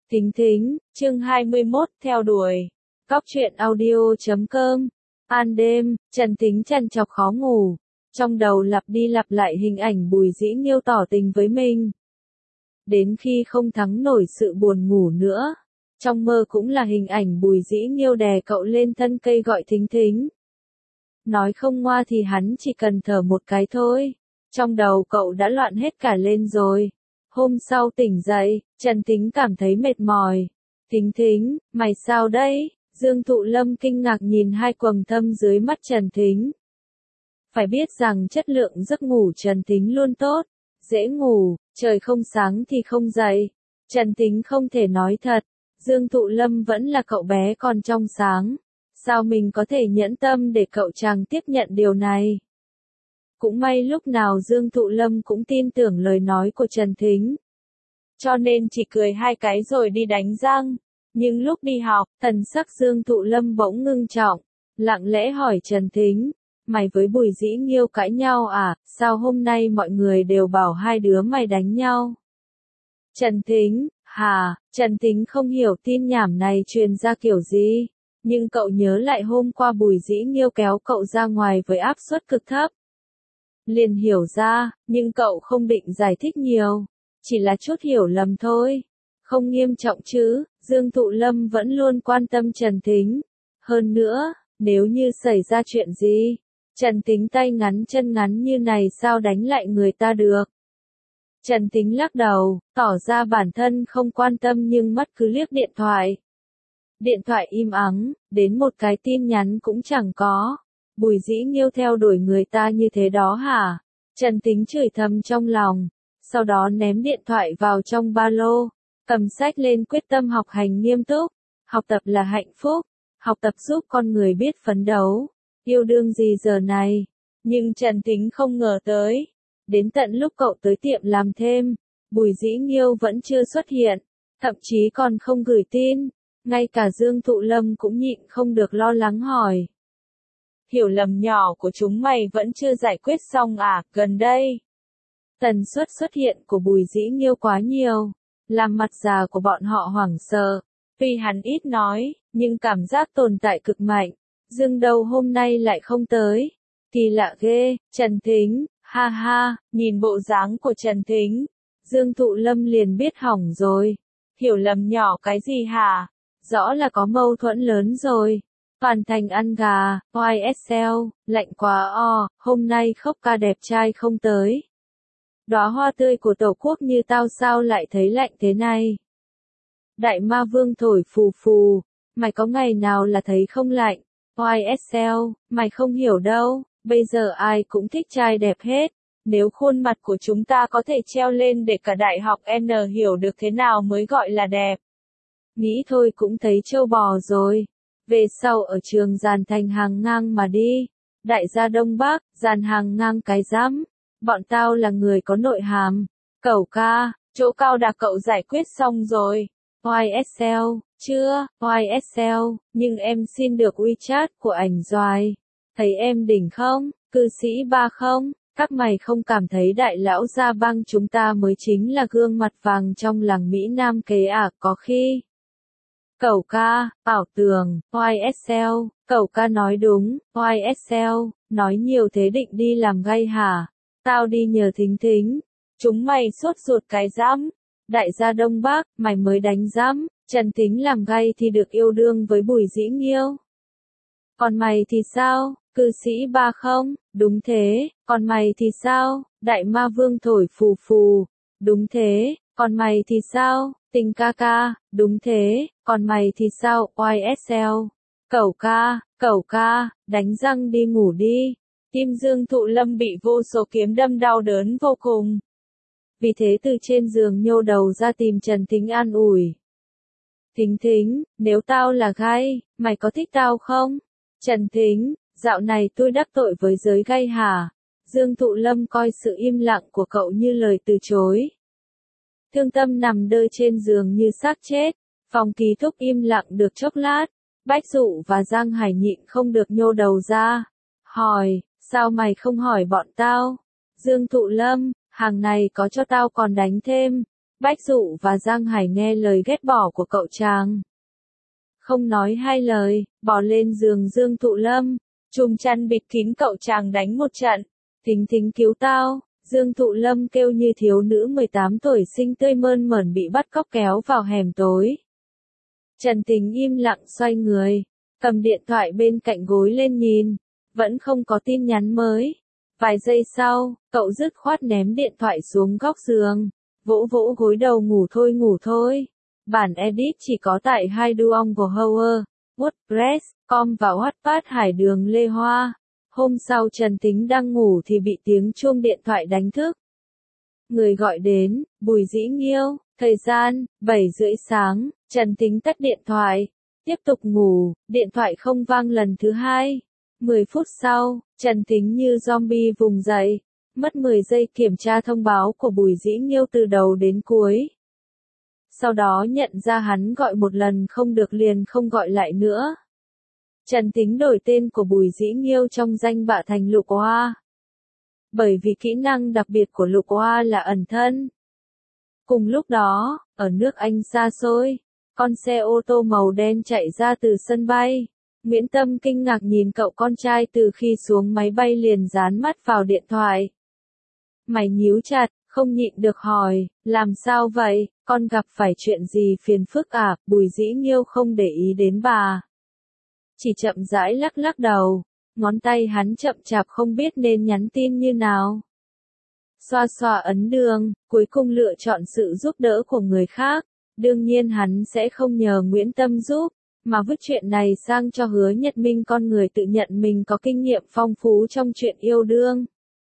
Thính thính, chương 21, theo đuổi. Góc truyện audio.com. Ban đêm, Trần Thính trằn trọc khó ngủ. Trong đầu lặp đi lặp lại hình ảnh Bùi Dĩ Nghiêu tỏ tình với mình. Đến khi không thắng nổi sự buồn ngủ nữa. Trong mơ cũng là hình ảnh Bùi Dĩ Nghiêu đè cậu lên thân cây gọi Thính thính. Nói không ngoa thì hắn chỉ cần thở một cái thôi. Trong đầu cậu đã loạn hết cả lên rồi. Hôm sau tỉnh dậy, Trần Thính cảm thấy mệt mỏi. Thính thính, mày sao đấy? Dương Thụ Lâm kinh ngạc nhìn hai quầng thâm dưới mắt Trần Thính. Phải biết rằng chất lượng giấc ngủ Trần Thính luôn tốt, dễ ngủ, trời không sáng thì không dậy. Trần Thính không thể nói thật, Dương Thụ Lâm vẫn là cậu bé còn trong sáng. Sao mình có thể nhẫn tâm để cậu chàng tiếp nhận điều này? Cũng may lúc nào Dương Thụ Lâm cũng tin tưởng lời nói của Trần Thính. Cho nên chỉ cười hai cái rồi đi đánh răng. Nhưng lúc đi học, thần sắc Dương Thụ Lâm bỗng ngưng trọng, lặng lẽ hỏi Trần Thính, mày với Bùi Dĩ Nghiêu cãi nhau à, sao hôm nay mọi người đều bảo hai đứa mày đánh nhau? Trần Thính, hả, Trần Thính không hiểu tin nhảm này truyền ra kiểu gì, nhưng cậu nhớ lại hôm qua Bùi Dĩ Nghiêu kéo cậu ra ngoài với áp suất cực thấp. Liền hiểu ra, nhưng cậu không định giải thích nhiều, chỉ là chút hiểu lầm thôi. Không nghiêm trọng chứ, Dương Thụ Lâm vẫn luôn quan tâm Trần Thính. Hơn nữa, nếu như xảy ra chuyện gì, Trần Thính tay ngắn chân ngắn như này sao đánh lại người ta được. Trần Thính lắc đầu, tỏ ra bản thân không quan tâm nhưng mắt cứ liếc điện thoại. Điện thoại im ắng, đến một cái tin nhắn cũng chẳng có. Bùi Dĩ Nghiêu theo đuổi người ta như thế đó hả? Trần Thính chửi thầm trong lòng, sau đó ném điện thoại vào trong ba lô, cầm sách lên quyết tâm học hành nghiêm túc. Học tập là hạnh phúc, học tập giúp con người biết phấn đấu, yêu đương gì giờ này. Nhưng Trần Thính không ngờ tới, đến tận lúc cậu tới tiệm làm thêm, Bùi Dĩ Nghiêu vẫn chưa xuất hiện, thậm chí còn không gửi tin. Ngay cả Dương Thụ Lâm cũng nhịn không được lo lắng hỏi. Hiểu lầm nhỏ của chúng mày vẫn chưa giải quyết xong à, gần đây. Tần suất xuất hiện của Bùi Dĩ Nghiêu quá nhiều, làm mặt già của bọn họ hoảng sợ. Tuy hắn ít nói, nhưng cảm giác tồn tại cực mạnh. Dương đâu hôm nay lại không tới. Kỳ lạ ghê, Trần Thính, ha ha, nhìn bộ dáng của Trần Thính. Dương Thụ Lâm liền biết hỏng rồi. Hiểu lầm nhỏ cái gì hả? Rõ là có mâu thuẫn lớn rồi. Toàn thành ăn gà, YSL, lạnh quá hôm nay khóc ca đẹp trai không tới. Đóa hoa tươi của Tổ quốc như tao sao lại thấy lạnh thế này? Đại ma vương thổi phù phù, mày có ngày nào là thấy không lạnh? YSL, mày không hiểu đâu, bây giờ ai cũng thích trai đẹp hết. Nếu khuôn mặt của chúng ta có thể treo lên để cả đại học N hiểu được thế nào mới gọi là đẹp. Nghĩ thôi cũng thấy trâu bò rồi. Về sau ở trường dàn thành hàng ngang mà đi. Đại gia Đông Bắc, dàn hàng ngang cái rắm. Bọn tao là người có nội hàm. Cẩu ca, chỗ cao đà cậu giải quyết xong rồi. YSL, chưa, YSL, nhưng em xin được WeChat của ảnh Doài. Thấy em đỉnh không, cư sĩ ba không? Các mày không cảm thấy đại lão gia băng chúng ta mới chính là gương mặt vàng trong làng Mỹ Nam kế à, có khi. Cẩu ca, ảo tưởng, YSL, cẩu ca nói đúng, YSL, nói nhiều thế định đi làm gay hả? Tao đi nhờ Thính thính. Chúng mày sốt ruột cái rắm. Đại gia Đông Bắc, mày mới đánh rắm. Trần Thính làm gay thì được yêu đương với Bùi Dĩ Nghiêu. Còn mày thì sao? Cư sĩ ba không? Đúng thế. Còn mày thì sao? Đại ma vương thổi phù phù. Đúng thế. Còn mày thì sao? Tình ca ca. Đúng thế. Còn mày thì sao? YSL. Cẩu ca, đánh răng đi ngủ đi. Tim Dương Thụ Lâm bị vô số kiếm đâm đau đớn vô cùng. Vì thế từ trên giường nhô đầu ra tìm Trần Thính an ủi. Thính thính, nếu tao là gay, mày có thích tao không? Trần Thính, dạo này tôi đắc tội với giới gay hả? Dương Thụ Lâm coi sự im lặng của cậu như lời từ chối. Thương Tâm nằm đơ trên giường như xác chết. Phòng ký túc im lặng được chốc lát. Bách Dụ và Giang Hải nhịn không được nhô đầu ra. Hỏi, sao mày không hỏi bọn tao? Dương Thụ Lâm, hàng này có cho tao còn đánh thêm. Bách Dụ và Giang Hải nghe lời ghét bỏ của cậu chàng. Không nói hai lời, bò lên giường Dương Thụ Lâm, chùm chăn bịt kín cậu chàng đánh một trận. Thính thính cứu tao, Dương Thụ Lâm kêu như thiếu nữ 18 tuổi xinh tươi mơn mởn bị bắt cóc kéo vào hẻm tối. Trần Tính im lặng xoay người, cầm điện thoại bên cạnh gối lên nhìn, vẫn không có tin nhắn mới. Vài giây sau, cậu dứt khoát ném điện thoại xuống góc giường, vỗ vỗ gối đầu ngủ thôi. Bản edit chỉ có tại hai Duong của Howard, WordPress.com và Wattpad Hải Đường Lê Hoa. Hôm sau Trần Tính đang ngủ thì bị tiếng chuông điện thoại đánh thức. Người gọi đến, Bùi Dĩ Nghiêu, thời gian, 7:30 sáng, Trần Tính tắt điện thoại, tiếp tục ngủ, điện thoại không vang lần thứ hai. 10 phút sau, Trần Tính như zombie vùng dậy, mất 10 giây kiểm tra thông báo của Bùi Dĩ Nghiêu từ đầu đến cuối. Sau đó nhận ra hắn gọi một lần không được liền không gọi lại nữa. Trần Tính đổi tên của Bùi Dĩ Nghiêu trong danh bạ thành Lục Hoa. Bởi vì kỹ năng đặc biệt của Lục Hoa là ẩn thân. Cùng lúc đó, ở nước Anh xa xôi, con xe ô tô màu đen chạy ra từ sân bay. Nguyễn Tâm kinh ngạc nhìn cậu con trai từ khi xuống máy bay liền dán mắt vào điện thoại. Mày nhíu chặt, không nhịn được hỏi, làm sao vậy, con gặp phải chuyện gì phiền phức à? Bùi Dĩ Nghiêu không để ý đến bà. Chỉ chậm rãi lắc lắc đầu, ngón tay hắn chậm chạp không biết nên nhắn tin như nào. Xoa xoa ấn đường, cuối cùng lựa chọn sự giúp đỡ của người khác. Đương nhiên hắn sẽ không nhờ Nguyễn Tâm giúp, mà vứt chuyện này sang cho Hứa Nhật Minh, con người tự nhận mình có kinh nghiệm phong phú trong chuyện yêu đương.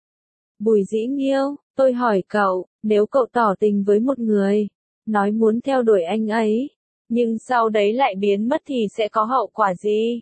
Bùi Dĩ Nghiêu, tôi hỏi cậu, nếu cậu tỏ tình với một người, nói muốn theo đuổi anh ấy, nhưng sau đấy lại biến mất thì sẽ có hậu quả gì?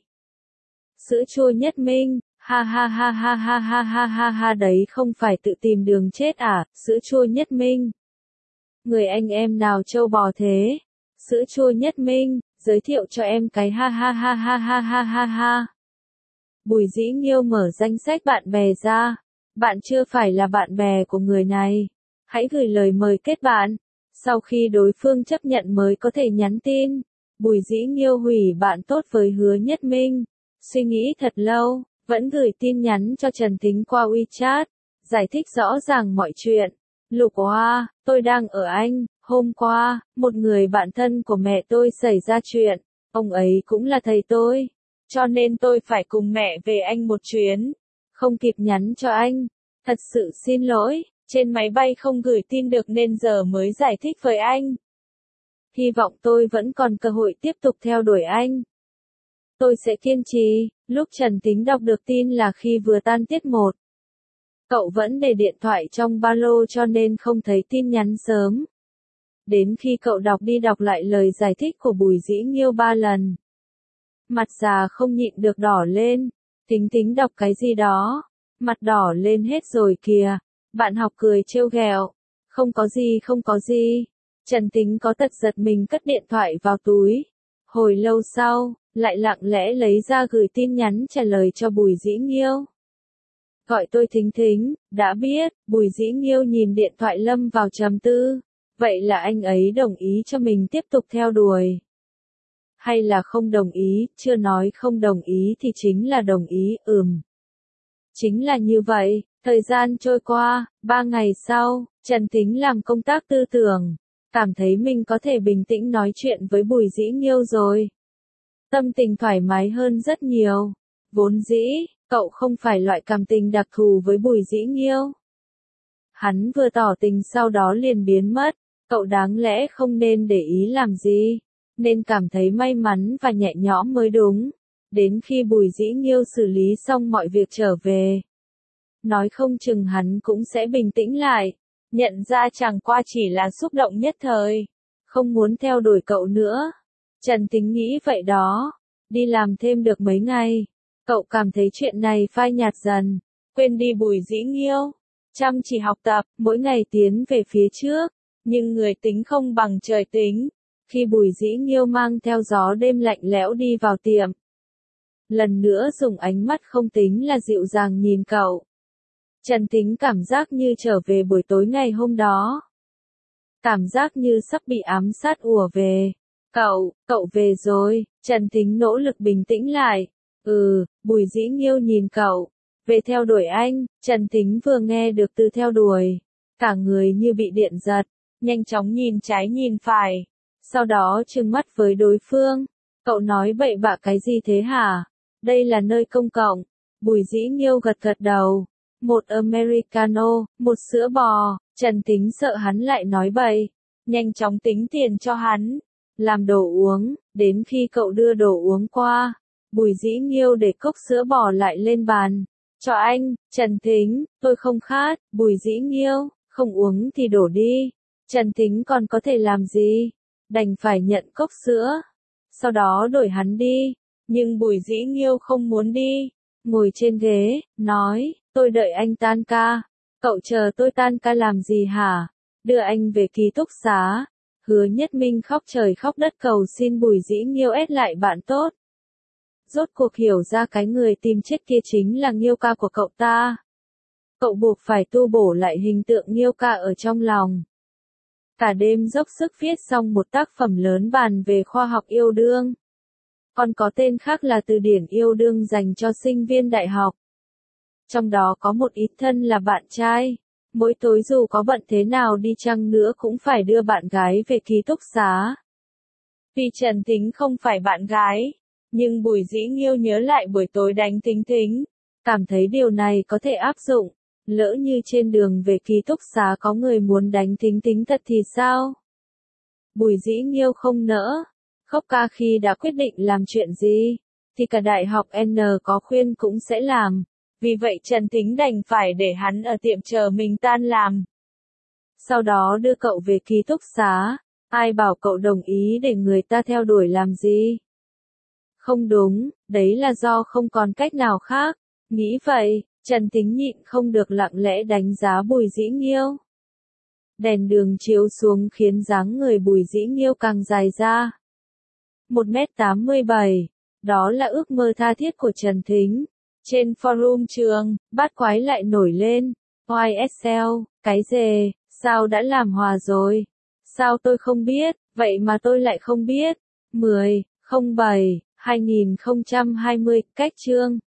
Sữa chua Nhất Minh, ha ha ha ha ha ha ha ha ha, đấy không phải tự tìm đường chết à? Sữa chua Nhất Minh. Người anh em nào trâu bò thế? Sữa chua Nhất Minh, giới thiệu cho em cái ha ha ha ha ha ha ha ha. Bùi Dĩ Nghiêu mở danh sách bạn bè ra. Bạn chưa phải là bạn bè của người này. Hãy gửi lời mời kết bạn. Sau khi đối phương chấp nhận mới có thể nhắn tin. Bùi Dĩ Nghiêu hủy bạn tốt với Hứa Nhất Minh. Suy nghĩ thật lâu, vẫn gửi tin nhắn cho Trần Tính qua WeChat. Giải thích rõ ràng mọi chuyện. Lục Hoa, tôi đang ở Anh. Hôm qua, một người bạn thân của mẹ tôi xảy ra chuyện. Ông ấy cũng là thầy tôi. Cho nên tôi phải cùng mẹ về Anh một chuyến. Không kịp nhắn cho anh. Thật sự xin lỗi, trên máy bay không gửi tin được nên giờ mới giải thích với anh. Hy vọng tôi vẫn còn cơ hội tiếp tục theo đuổi anh. Tôi sẽ kiên trì. Lúc Trần Tính đọc được tin là khi vừa tan tiết 1. Cậu vẫn để điện thoại trong ba lô cho nên không thấy tin nhắn sớm. Đến khi cậu đọc đi đọc lại lời giải thích của Bùi Dĩ Nghiêu 3 lần. Mặt già không nhịn được đỏ lên. Tính Tính đọc cái gì đó. Mặt đỏ lên hết rồi kìa. Bạn học cười trêu ghẹo. Không có gì. Trần Tính có tật giật mình cất điện thoại vào túi. Hồi lâu sau, lại lặng lẽ lấy ra gửi tin nhắn trả lời cho Bùi Dĩ Nghiêu. Gọi tôi Thính Thính, đã biết. Bùi Dĩ Nghiêu nhìn điện thoại lâm vào trầm tư. Vậy là anh ấy đồng ý cho mình tiếp tục theo đuổi. Hay là không đồng ý, chưa nói không đồng ý thì chính là đồng ý, Chính là như vậy, thời gian trôi qua, 3 ngày sau, Trần Tính làm công tác tư tưởng, cảm thấy mình có thể bình tĩnh nói chuyện với Bùi Dĩ Nghiêu rồi. Tâm tình thoải mái hơn rất nhiều. Vốn dĩ, cậu không phải loại cảm tình đặc thù với Bùi Dĩ Nghiêu. Hắn vừa tỏ tình sau đó liền biến mất, cậu đáng lẽ không nên để ý làm gì, nên cảm thấy may mắn và nhẹ nhõm mới đúng. Đến khi Bùi Dĩ Nghiêu xử lý xong mọi việc trở về, nói không chừng hắn cũng sẽ bình tĩnh lại, nhận ra chẳng qua chỉ là xúc động nhất thời, không muốn theo đuổi cậu nữa. Trần Tính nghĩ vậy đó. Đi làm thêm được mấy ngày, cậu cảm thấy chuyện này phai nhạt dần, quên đi Bùi Dĩ Nghiêu, chăm chỉ học tập, mỗi ngày tiến về phía trước, nhưng người tính không bằng trời tính. Khi Bùi Dĩ Nghiêu mang theo gió đêm lạnh lẽo đi vào tiệm, lần nữa dùng ánh mắt không tính là dịu dàng nhìn cậu, Trần Tính cảm giác như trở về buổi tối ngày hôm đó. Cảm giác như sắp bị ám sát ùa về. Cậu về rồi, Trần Thính nỗ lực bình tĩnh lại. Bùi Dĩ Nghiêu nhìn cậu. Về theo đuổi anh, Trần Thính vừa nghe được từ theo đuổi. Cả người như bị điện giật, nhanh chóng nhìn trái nhìn phải. Sau đó trừng mắt với đối phương. Cậu nói bậy bạ cái gì thế hả? Đây là nơi công cộng. Bùi Dĩ Nghiêu gật gật đầu. Một Americano, một sữa bò. Trần Thính sợ hắn lại nói bậy. Nhanh chóng tính tiền cho hắn. Làm đồ uống, đến khi cậu đưa đồ uống qua. Bùi Dĩ Nghiêu để cốc sữa bò lại lên bàn. Cho anh, Trần Thính, tôi không khát. Bùi Dĩ Nghiêu, không uống thì đổ đi. Trần Thính còn có thể làm gì? Đành phải nhận cốc sữa. Sau đó đổi hắn đi. Nhưng Bùi Dĩ Nghiêu không muốn đi. Ngồi trên ghế, nói, tôi đợi anh tan ca. Cậu chờ tôi tan ca làm gì hả? Đưa anh về ký túc xá. Hứa Nhất Minh khóc trời khóc đất cầu xin Bùi Dĩ Nghiêu ép lại bạn tốt. Rốt cuộc hiểu ra cái người tìm chết kia chính là Nghiêu ca của cậu ta. Cậu buộc phải tu bổ lại hình tượng Nghiêu ca ở trong lòng. Cả đêm dốc sức viết xong một tác phẩm lớn bàn về khoa học yêu đương. Còn có tên khác là từ điển yêu đương dành cho sinh viên đại học. Trong đó có một ít thân là bạn trai. Mỗi tối dù có bận thế nào đi chăng nữa cũng phải đưa bạn gái về ký túc xá. Vì Trần Thính không phải bạn gái, nhưng Bùi Dĩ Nghiêu nhớ lại buổi tối đánh Thính Thính, cảm thấy điều này có thể áp dụng. Lỡ như trên đường về ký túc xá có người muốn đánh Thính Thính thật thì sao? Bùi Dĩ Nghiêu không nỡ. Khóc ca khi đã quyết định làm chuyện gì, thì cả đại học N có khuyên cũng sẽ làm. Vì vậy Trần Thính đành phải để hắn ở tiệm chờ mình tan làm. Sau đó đưa cậu về ký túc xá. Ai bảo cậu đồng ý để người ta theo đuổi làm gì? Không đúng, đấy là do không còn cách nào khác. Nghĩ vậy, Trần Thính nhịn không được lặng lẽ đánh giá Bùi Dĩ Nghiêu. Đèn đường chiếu xuống khiến dáng người Bùi Dĩ Nghiêu càng dài ra. 1m87, đó là ước mơ tha thiết của Trần Thính. Trên forum trường, bát quái lại nổi lên. YSL, cái dề, sao đã làm hòa rồi? Sao tôi không biết, vậy mà tôi lại không biết. 10/07/2020, cách chương.